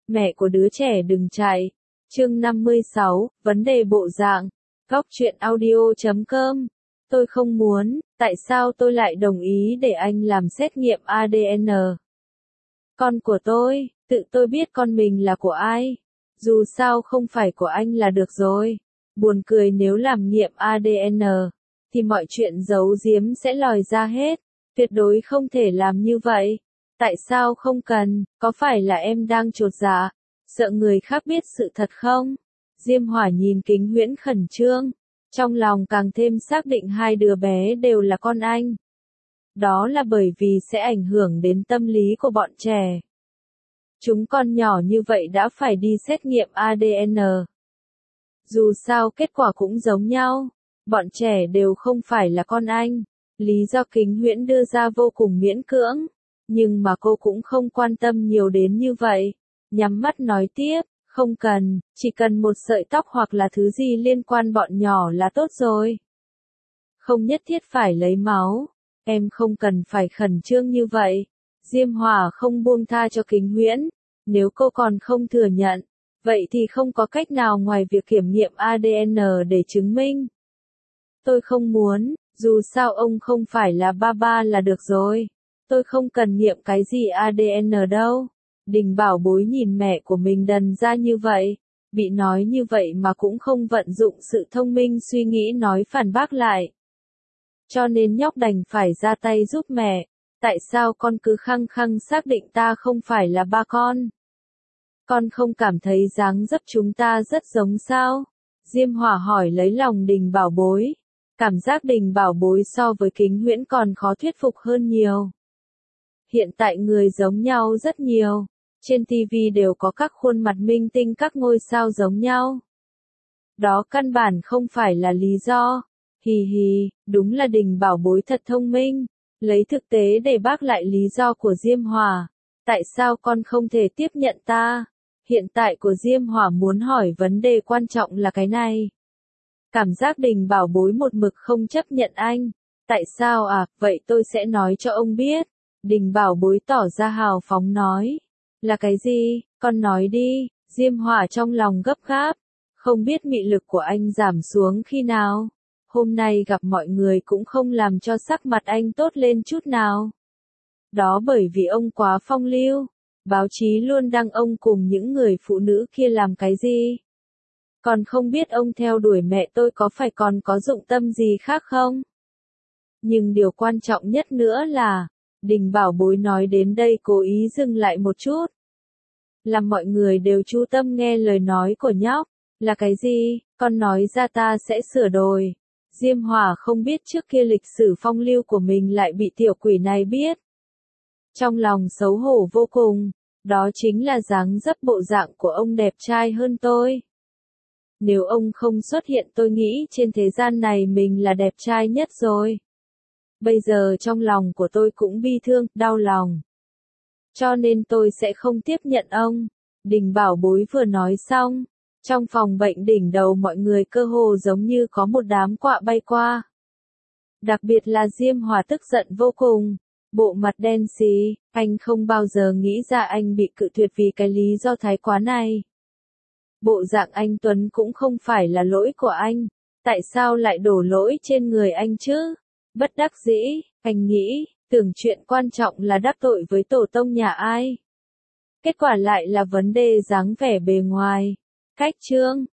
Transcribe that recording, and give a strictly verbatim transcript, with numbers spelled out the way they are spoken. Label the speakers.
Speaker 1: Mẹ của đứa trẻ đừng chạy. Chương năm mươi sáu, vấn đề bộ dạng. Góc truyện audio chấm com. Tôi không muốn, tại sao tôi lại đồng ý để anh làm xét nghiệm a đê en? Con của tôi, tự tôi biết con mình là của ai. Dù sao không phải của anh là được rồi. Buồn cười, nếu làm nghiệm a đê en, thì mọi chuyện giấu giếm sẽ lòi ra hết. Tuyệt đối không thể làm như vậy. Tại sao không cần, có phải là em đang chột dạ, sợ người khác biết sự thật không? Diêm Hỏa nhìn Kính Huyễn khẩn trương, trong lòng càng thêm xác định hai đứa bé đều là con anh. Đó là bởi vì sẽ ảnh hưởng đến tâm lý của bọn trẻ. Chúng con nhỏ như vậy đã phải đi xét nghiệm a đê en. Dù sao kết quả cũng giống nhau, bọn trẻ đều không phải là con anh. Lý do Kính Huyễn đưa ra vô cùng miễn cưỡng, nhưng mà cô cũng không quan tâm nhiều đến như vậy. Nhắm mắt nói tiếp, không cần, chỉ cần một sợi tóc hoặc là thứ gì liên quan bọn nhỏ là tốt rồi. Không nhất thiết phải lấy máu, em không cần phải khẩn trương như vậy. Diêm Hỏa không buông tha cho Kính Huyễn, nếu cô còn không thừa nhận, vậy thì không có cách nào ngoài việc kiểm nghiệm a đê en để chứng minh. Tôi không muốn, dù sao ông không phải là ba ba là được rồi. Tôi không cần nghiệm cái gì a đê en đâu. Đình Bảo Bối nhìn mẹ của mình đần ra như vậy, bị nói như vậy mà cũng không vận dụng sự thông minh suy nghĩ nói phản bác lại. Cho nên nhóc đành phải ra tay giúp mẹ. Tại sao con cứ khăng khăng xác định ta không phải là ba con? Con không cảm thấy dáng dấp chúng ta rất giống sao? Diêm Hỏa hỏi lấy lòng Đình Bảo Bối. Cảm giác Đình Bảo Bối so với Kính Huyễn còn khó thuyết phục hơn nhiều. Hiện tại người giống nhau rất nhiều. Trên ti vi đều có các khuôn mặt minh tinh các ngôi sao giống nhau. Đó căn bản không phải là lý do. Hì hì, đúng là Đình Bảo Bối thật thông minh. Lấy thực tế để bác lại lý do của Diêm Hỏa. Tại sao con không thể tiếp nhận ta? Hiện tại của Diêm Hỏa muốn hỏi vấn đề quan trọng là cái này. Cảm giác Đình Bảo Bối một mực không chấp nhận anh. Tại sao à, vậy tôi sẽ nói cho ông biết. Đình Bảo Bối tỏ ra hào phóng nói. Là cái gì, con nói đi. Diêm Hỏa trong lòng gấp gáp. Không biết mị lực của anh giảm xuống khi nào. Hôm nay gặp mọi người cũng không làm cho sắc mặt anh tốt lên chút nào. Đó bởi vì ông quá phong lưu. Báo chí luôn đăng ông cùng những người phụ nữ kia làm cái gì. Còn không biết ông theo đuổi mẹ tôi có phải còn có dụng tâm gì khác không? Nhưng điều quan trọng nhất nữa là, Đình Bảo Bối nói đến đây cố ý dừng lại một chút. Làm mọi người đều chú tâm nghe lời nói của nhóc. Là cái gì, con nói ra ta sẽ sửa đổi. Diêm Hỏa không biết trước kia lịch sử phong lưu của mình lại bị tiểu quỷ này biết. Trong lòng xấu hổ vô cùng, đó chính là dáng dấp bộ dạng của ông đẹp trai hơn tôi. Nếu ông không xuất hiện tôi nghĩ trên thế gian này mình là đẹp trai nhất rồi. Bây giờ trong lòng của tôi cũng bi thương, đau lòng. Cho nên tôi sẽ không tiếp nhận ông. Đình Bảo Bối vừa nói xong. Trong phòng bệnh đỉnh đầu mọi người cơ hồ giống như có một đám quạ bay qua. Đặc biệt là Diêm Hỏa tức giận vô cùng. Bộ mặt đen xì, anh không bao giờ nghĩ ra anh bị cự tuyệt vì cái lý do thái quá này. Bộ dạng anh Tuấn cũng không phải là lỗi của anh. Tại sao lại đổ lỗi trên người anh chứ? Bất đắc dĩ, anh nghĩ, tưởng chuyện quan trọng là đắc tội với tổ tông nhà ai. Kết quả lại là vấn đề dáng vẻ bề ngoài. Cách chương